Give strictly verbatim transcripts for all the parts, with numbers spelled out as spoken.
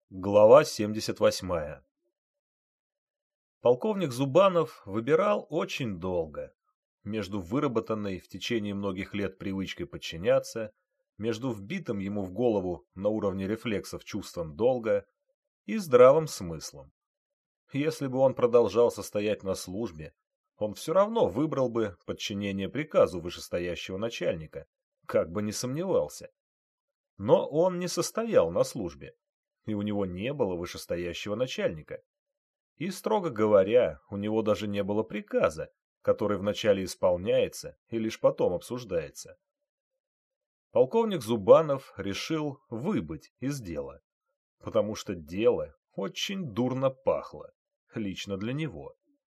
Глава семьдесят восьмая. Полковник Зубанов выбирал очень долго. Между выработанной в течение многих лет привычкой подчиняться, между вбитым ему в голову на уровне рефлексов чувством долга и здравым смыслом. Если бы он продолжал состоять на службе, он все равно выбрал бы подчинение приказу вышестоящего начальника, как бы не сомневался. Но он не состоял на службе, и у него не было вышестоящего начальника. И, строго говоря, у него даже не было приказа, который вначале исполняется и лишь потом обсуждается. Полковник Зубанов решил выбыть из дела, потому что дело очень дурно пахло, лично для него.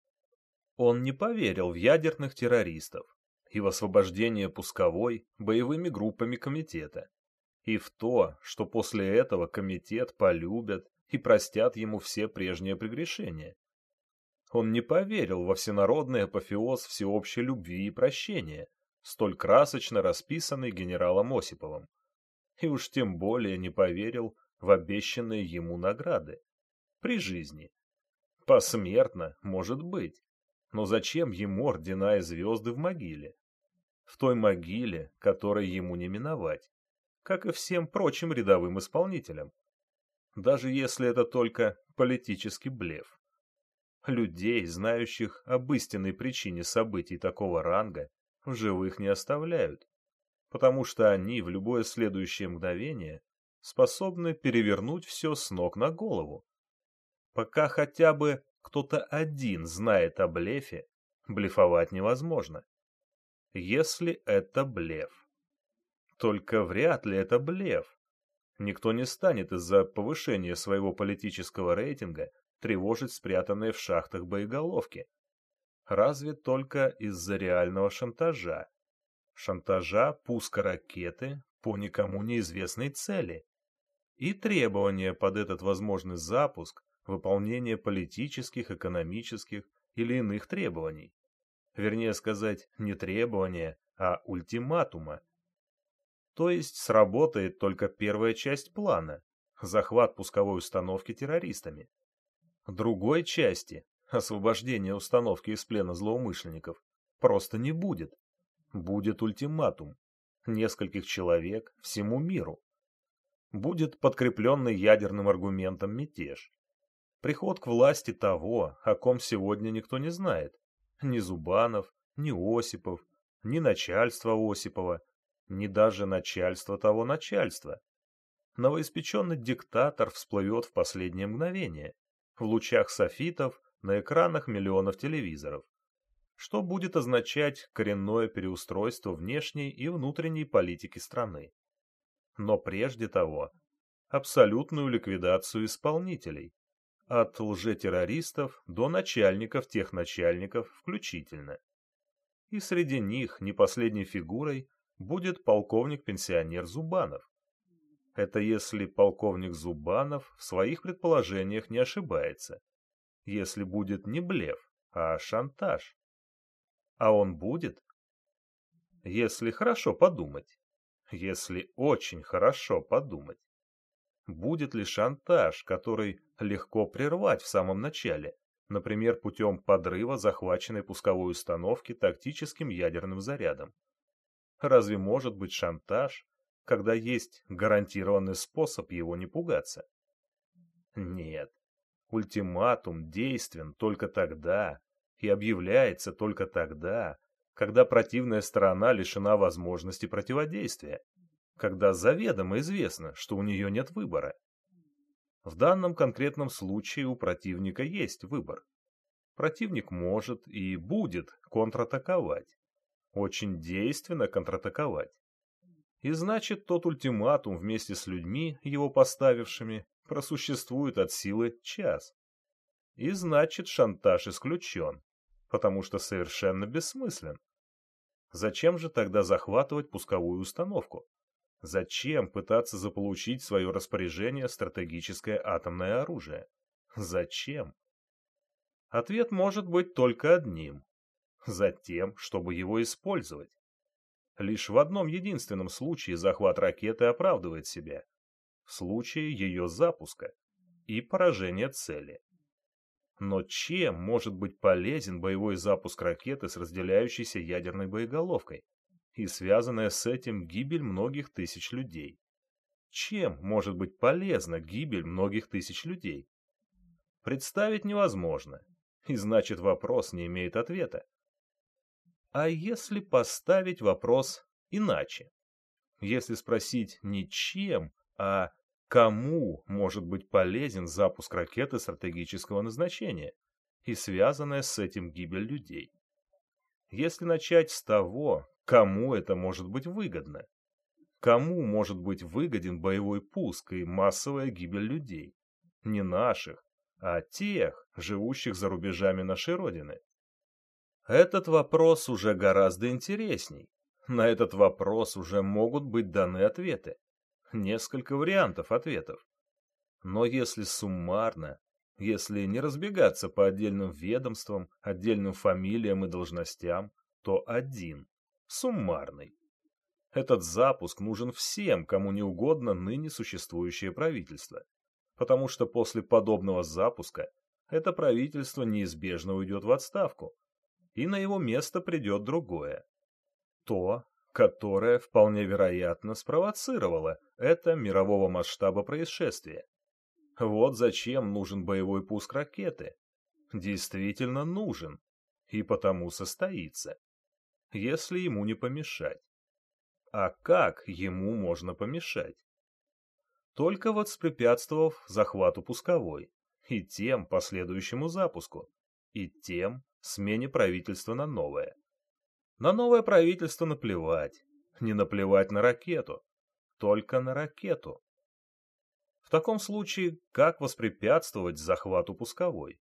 Он не поверил в ядерных террористов и в освобождение пусковой боевыми группами комитета, и в то, что после этого комитет полюбят и простят ему все прежние прегрешения. Он не поверил во всенародный апофеоз всеобщей любви и прощения, столь красочно расписанный генералом Осиповым, и уж тем более не поверил в обещанные ему награды. При жизни. Посмертно, может быть, но зачем ему ордена и звезды в могиле? В той могиле, которой ему не миновать, как и всем прочим рядовым исполнителям. Даже если это только политический блеф. Людей, знающих об истинной причине событий такого ранга, в живых не оставляют, потому что они в любое следующее мгновение способны перевернуть все с ног на голову. Пока хотя бы кто-то один знает о блефе, блефовать невозможно. Если это блеф. Только вряд ли это блеф. Никто не станет из-за повышения своего политического рейтинга тревожить спрятанные в шахтах боеголовки. Разве только из-за реального шантажа. Шантажа пуска ракеты по никому неизвестной цели. И требования под этот возможный запуск выполнения политических, экономических или иных требований. Вернее сказать, не требования, а ультиматума. То есть сработает только первая часть плана – захват пусковой установки террористами. Другой части – освобождение установки из плена злоумышленников – просто не будет. Будет ультиматум. Нескольких человек всему миру. Будет подкрепленный ядерным аргументом мятеж. Приход к власти того, о ком сегодня никто не знает. Ни Зубанов, ни Осипов, ни начальство Осипова, ни даже начальство того начальства. Новоиспеченный диктатор всплывет в последнее мгновение, в лучах софитов на экранах миллионов телевизоров, что будет означать коренное переустройство внешней и внутренней политики страны. Но прежде того, абсолютную ликвидацию исполнителей, от лжетеррористов до начальников тех начальников включительно. И среди них не последней фигурой будет полковник-пенсионер Зубанов. Это если полковник Зубанов в своих предположениях не ошибается. Если будет не блеф, а шантаж. А он будет? Если хорошо подумать. Если очень хорошо подумать. Будет ли шантаж, который легко прервать в самом начале, например, путем подрыва захваченной пусковой установки тактическим ядерным зарядом? Разве может быть шантаж, когда есть гарантированный способ его не пугаться? Нет. Ультиматум действен только тогда и объявляется только тогда, когда противная сторона лишена возможности противодействия, когда заведомо известно, что у нее нет выбора. В данном конкретном случае у противника есть выбор. Противник может и будет контратаковать. Очень действенно контратаковать. И значит, тот ультиматум вместе с людьми, его поставившими, просуществует от силы час. И значит, шантаж исключен, потому что совершенно бессмыслен. Зачем же тогда захватывать пусковую установку? Зачем пытаться заполучить в свое распоряжение стратегическое атомное оружие? Зачем? Ответ может быть только одним. Затем, чтобы его использовать. Лишь в одном единственном случае захват ракеты оправдывает себя. В случае ее запуска. и поражение цели. Но чем может быть полезен боевой запуск ракеты с разделяющейся ядерной боеголовкой и связанная с этим гибель многих тысяч людей? Чем может быть полезна гибель многих тысяч людей? Представить невозможно, и значит вопрос не имеет ответа. А если поставить вопрос иначе? Если спросить не чем, а кому может быть полезен запуск ракеты стратегического назначения и связанная с этим гибель людей? Если начать с того, кому это может быть выгодно? Кому может быть выгоден боевой пуск и массовая гибель людей? Не наших, а тех, живущих за рубежами нашей Родины. Этот вопрос уже гораздо интересней. На этот вопрос уже могут быть даны ответы. Несколько вариантов ответов. Но если суммарно, если не разбегаться по отдельным ведомствам, отдельным фамилиям и должностям, то один, суммарный. Этот запуск нужен всем, кому не угодно ныне существующее правительство, потому что после подобного запуска это правительство неизбежно уйдет в отставку, и на его место придет другое. То, которое вполне вероятно спровоцировало это мирового масштаба происшествие. Вот зачем нужен боевой пуск ракеты. Действительно нужен, и потому состоится, если ему не помешать. А как ему можно помешать? Только воспрепятствовав захвату пусковой, и тем последующему запуску, и тем смене правительства на новое. На новое правительство наплевать, не наплевать на ракету, только на ракету. В таком случае, как воспрепятствовать захвату пусковой?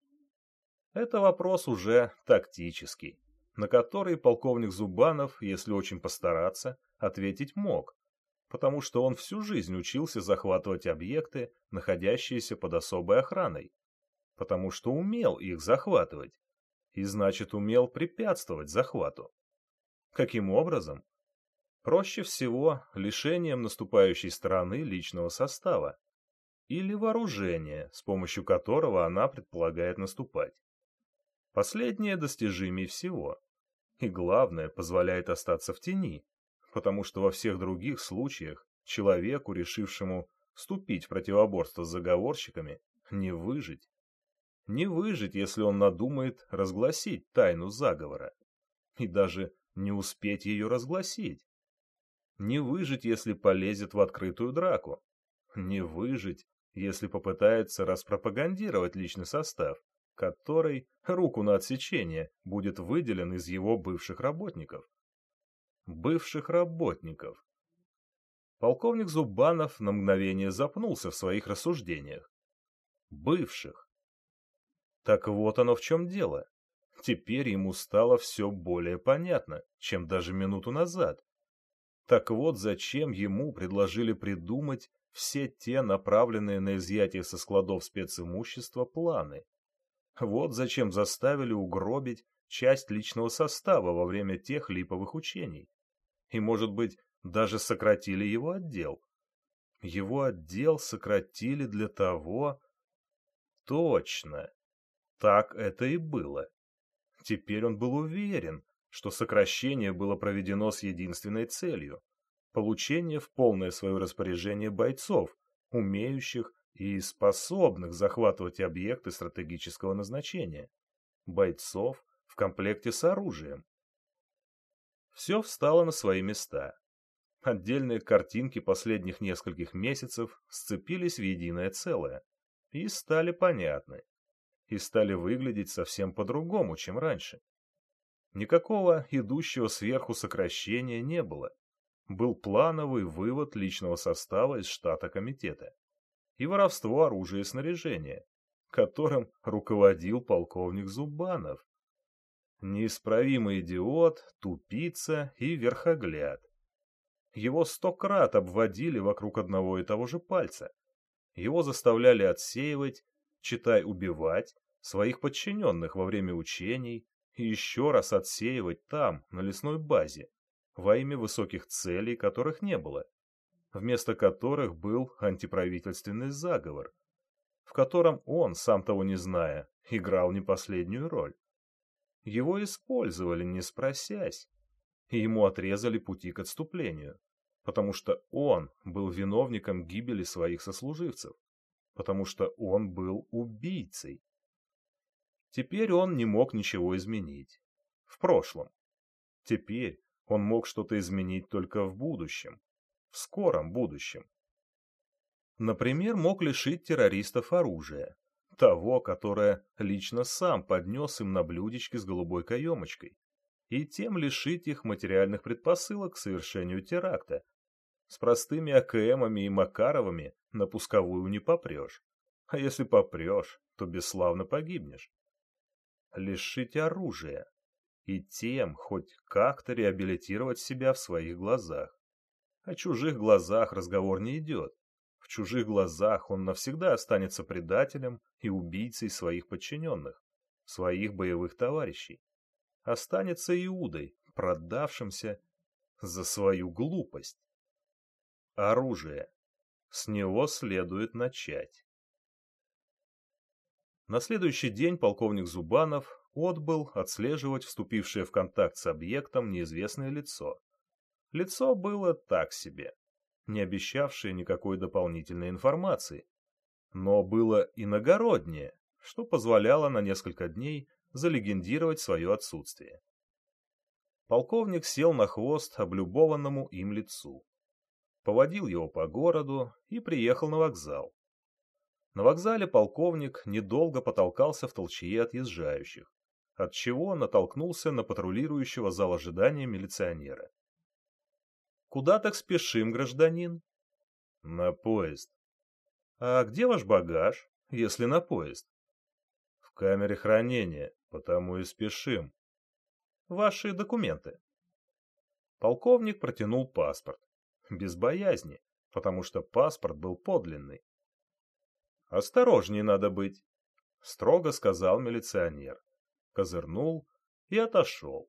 Это вопрос уже тактический, на который полковник Зубанов, если очень постараться, ответить мог, потому что он всю жизнь учился захватывать объекты, находящиеся под особой охраной, потому что умел их захватывать, и значит умел препятствовать захвату. Каким образом? Проще всего лишением наступающей стороны личного состава или вооружения, с помощью которого она предполагает наступать. Последнее достижимее всего, и главное, позволяет остаться в тени, потому что во всех других случаях человеку, решившему вступить в противоборство с заговорщиками, не выжить. Не выжить, если он надумает разгласить тайну заговора, и даже не успеть ее разгласить. Не выжить, если полезет в открытую драку. Не выжить, если попытается распропагандировать личный состав, который, руку на отсечение, будет выделен из его бывших работников. Бывших работников. Полковник Зубанов на мгновение запнулся в своих рассуждениях. Бывших. Так вот оно в чем дело. Теперь ему стало все более понятно, чем даже минуту назад. Так вот зачем ему предложили придумать все те направленные на изъятие со складов специмущества планы. Вот зачем заставили угробить часть личного состава во время тех липовых учений. И, может быть, даже сократили его отдел. Его отдел сократили для того... Точно. Так это и было. Теперь он был уверен, что сокращение было проведено с единственной целью – получение в полное свое распоряжение бойцов, умеющих и способных захватывать объекты стратегического назначения. Бойцов в комплекте с оружием. Все встало на свои места. Отдельные картинки последних нескольких месяцев сцепились в единое целое и стали понятны, и стали выглядеть совсем по-другому, чем раньше. Никакого идущего сверху сокращения не было. Был плановый вывод личного состава из штата комитета и воровство оружия и снаряжения, которым руководил полковник Зубанов. Неисправимый идиот, тупица и верхогляд. Его сто крат обводили вокруг одного и того же пальца. Его заставляли отсеивать, читай убивать, своих подчиненных во время учений и еще раз отсеивать там, на лесной базе, во имя высоких целей, которых не было, вместо которых был антиправительственный заговор, в котором он, сам того не зная, играл не последнюю роль. Его использовали, не спросясь, и ему отрезали пути к отступлению, потому что он был виновником гибели своих сослуживцев, потому что он был убийцей. Теперь он не мог ничего изменить. В прошлом. Теперь он мог что-то изменить только в будущем. В скором будущем. Например, мог лишить террористов оружия. Того, которое лично сам поднес им на блюдечке с голубой каемочкой. И тем лишить их материальных предпосылок к совершению теракта. С простыми АКМами и Макаровыми на пусковую не попрешь. А если попрешь, то бесславно погибнешь. Лишить оружия. И тем хоть как-то реабилитировать себя в своих глазах. О чужих глазах разговор не идет. В чужих глазах он навсегда останется предателем и убийцей своих подчиненных, своих боевых товарищей. Останется Иудой, продавшимся за свою глупость. Оружие. С него следует начать. На следующий день полковник Зубанов отбыл отслеживать вступившее в контакт с объектом неизвестное лицо. Лицо было так себе, не обещавшее никакой дополнительной информации, но было иногороднее, что позволяло на несколько дней залегендировать свое отсутствие. Полковник сел на хвост облюбованному им лицу, поводил его по городу и приехал на вокзал. На вокзале полковник недолго потолкался в толчее отъезжающих, отчего натолкнулся на патрулирующего зал ожидания милиционера. «Куда так спешим, гражданин?» «На поезд». «А где ваш багаж, если на поезд?» «В камере хранения, потому и спешим». «Ваши документы?» Полковник протянул паспорт, без боязни, потому что паспорт был подлинный. «Осторожней надо быть», — строго сказал милиционер, козырнул и отошел.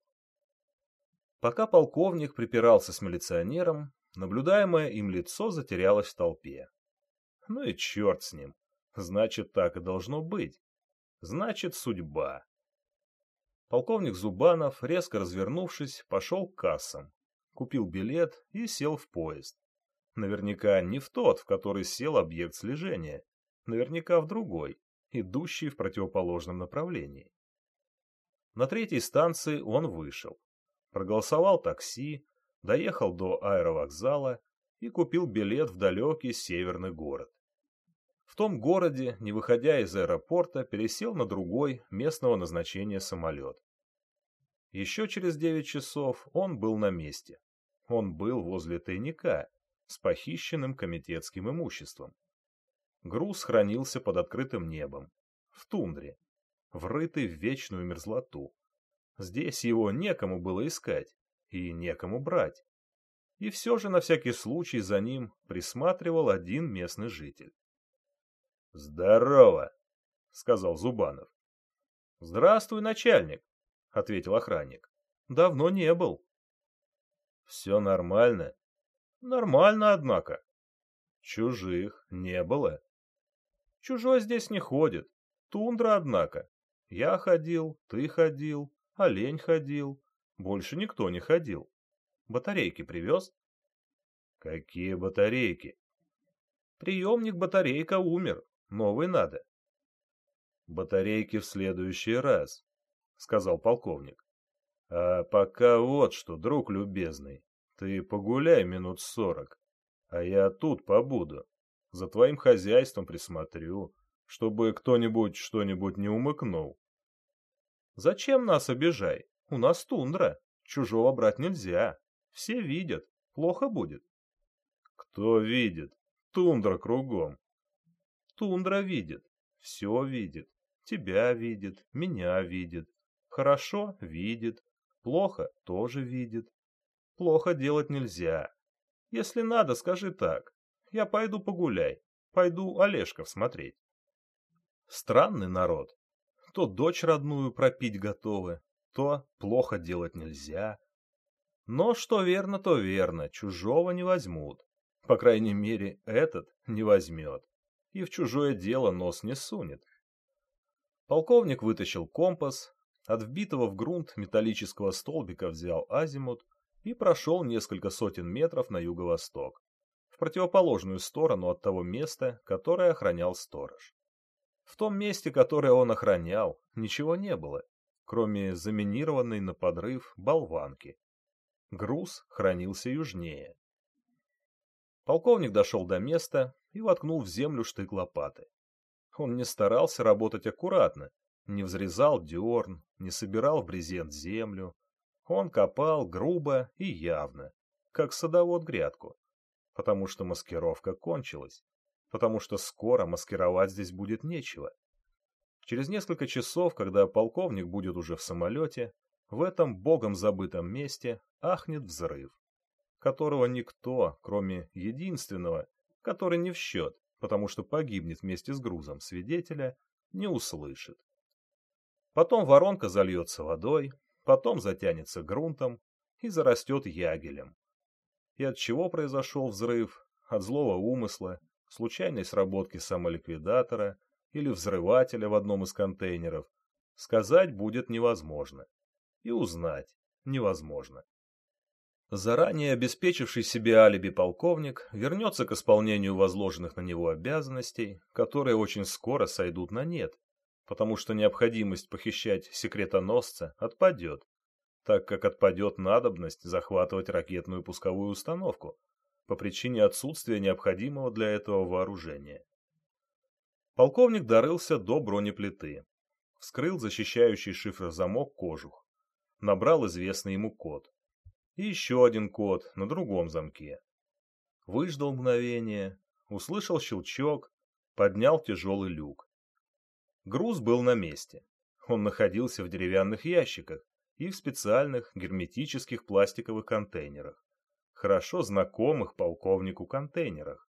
Пока полковник припирался с милиционером, наблюдаемое им лицо затерялось в толпе. Ну и черт с ним, значит, так и должно быть. Значит, судьба. Полковник Зубанов, резко развернувшись, пошел к кассам, купил билет и сел в поезд. Наверняка не в тот, в который сел объект слежения, наверняка в другой, идущий в противоположном направлении. На третьей станции он вышел, проголосовал такси, доехал до аэровокзала и купил билет в далекий северный город. В том городе, не выходя из аэропорта, пересел на другой местного назначения самолет. Еще через девять часов он был на месте. Он был возле тайника с похищенным комитетским имуществом. Груз хранился под открытым небом, в тундре, врытый в вечную мерзлоту. Здесь его некому было искать и некому брать. И все же на всякий случай за ним присматривал один местный житель. «Здорово!» — сказал Зубанов. «Здравствуй, начальник!» — ответил охранник. «Давно не был». «Все нормально?» «Нормально, однако». «Чужих не было?» «Чужой здесь не ходит. Тундра, однако. Я ходил, ты ходил, олень ходил. Больше никто не ходил. Батарейки привез?» «Какие батарейки?» «Приемник батарейка умер. Новый надо». «Батарейки в следующий раз», — сказал полковник. «А пока вот что, друг любезный, ты погуляй минут сорок, а я тут побуду, за твоим хозяйством присмотрю, чтобы кто-нибудь что-нибудь не умыкнул». «Зачем нас обижай? У нас тундра, чужого брать нельзя, все видят, плохо будет». «Кто видит? Тундра кругом». «Тундра видит, все видит, тебя видит, меня видит, хорошо видит, плохо тоже видит. Плохо делать нельзя. Если надо, скажи так, я пойду погуляй, пойду Олежков смотреть». Странный народ. То дочь родную пропить готовы, то плохо делать нельзя. Но что верно, то верно, чужого не возьмут. По крайней мере, этот не возьмет. и в чужое дело нос не сунет. Полковник вытащил компас, от вбитого в грунт металлического столбика взял азимут и прошел несколько сотен метров на юго-восток, в противоположную сторону от того места, которое охранял сторож. В том месте, которое он охранял, ничего не было, кроме заминированной на подрыв болванки. Груз хранился южнее. Полковник дошел до места и воткнул в землю штык лопаты. Он не старался работать аккуратно, не взрезал дерн, не собирал в брезент землю. Он копал грубо и явно, как садовод грядку, потому что маскировка кончилась, потому что скоро маскировать здесь будет нечего. Через несколько часов, когда полковник будет уже в самолете, в этом богом забытом месте ахнет взрыв, которого никто, кроме единственного, который не в счет, потому что погибнет вместе с грузом свидетеля, не услышит. Потом воронка зальется водой, потом затянется грунтом и зарастет ягелем. И от чего произошел взрыв? От злого умысла, случайной сработки самоликвидатора или взрывателя в одном из контейнеров, сказать будет невозможно. И узнать невозможно. Заранее обеспечивший себе алиби полковник вернется к исполнению возложенных на него обязанностей, которые очень скоро сойдут на нет, потому что необходимость похищать секретоносца отпадет, так как отпадет надобность захватывать ракетную пусковую установку по причине отсутствия необходимого для этого вооружения. Полковник дорылся до бронеплиты, вскрыл защищающий шифрозамок кожух, набрал известный ему код. И еще один код на другом замке. Выждал мгновение, услышал щелчок, поднял тяжелый люк. Груз был на месте. Он находился в деревянных ящиках и в специальных герметических пластиковых контейнерах, хорошо знакомых полковнику контейнерах.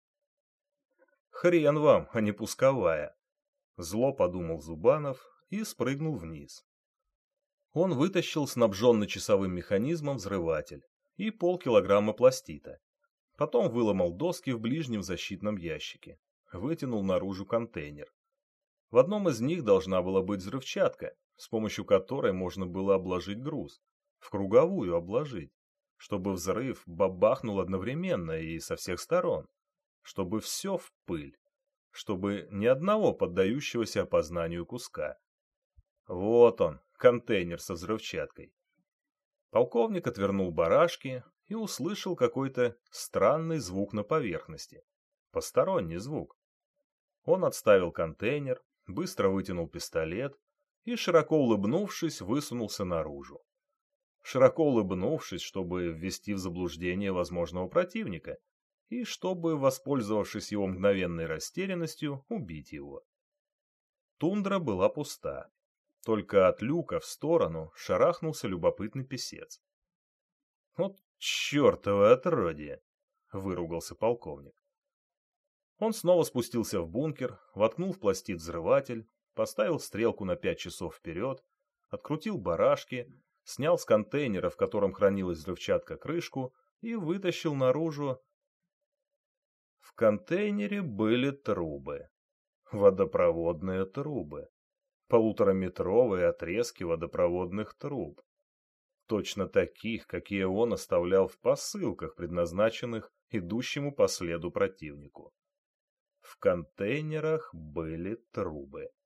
«Хрен вам, а не пусковая!» Зло подумал Зубанов и спрыгнул вниз. Он вытащил снабженный часовым механизмом взрыватель и полкилограмма пластита. Потом выломал доски в ближнем защитном ящике, вытянул наружу контейнер. В одном из них должна была быть взрывчатка, с помощью которой можно было обложить груз, в круговую обложить, чтобы взрыв бабахнул одновременно и со всех сторон, чтобы все в пыль, чтобы ни одного поддающегося опознанию куска. Вот он, контейнер со взрывчаткой. Полковник отвернул барашки и услышал какой-то странный звук на поверхности. Посторонний звук. Он отставил контейнер, быстро вытянул пистолет и, широко улыбнувшись, высунулся наружу. Широко улыбнувшись, чтобы ввести в заблуждение возможного противника и чтобы, воспользовавшись его мгновенной растерянностью, убить его. Тундра была пуста. Только от люка в сторону шарахнулся любопытный писец. «Вот чертово отродье!» — выругался полковник. Он снова спустился в бункер, воткнул в пластид взрыватель, поставил стрелку на пять часов вперед, открутил барашки, снял с контейнера, в котором хранилась взрывчатка, крышку и вытащил наружу. В контейнере были трубы. Водопроводные трубы. Полутораметровые отрезки водопроводных труб. Точно таких, какие он оставлял в посылках, предназначенных идущему по следу противнику. В контейнерах были трубы.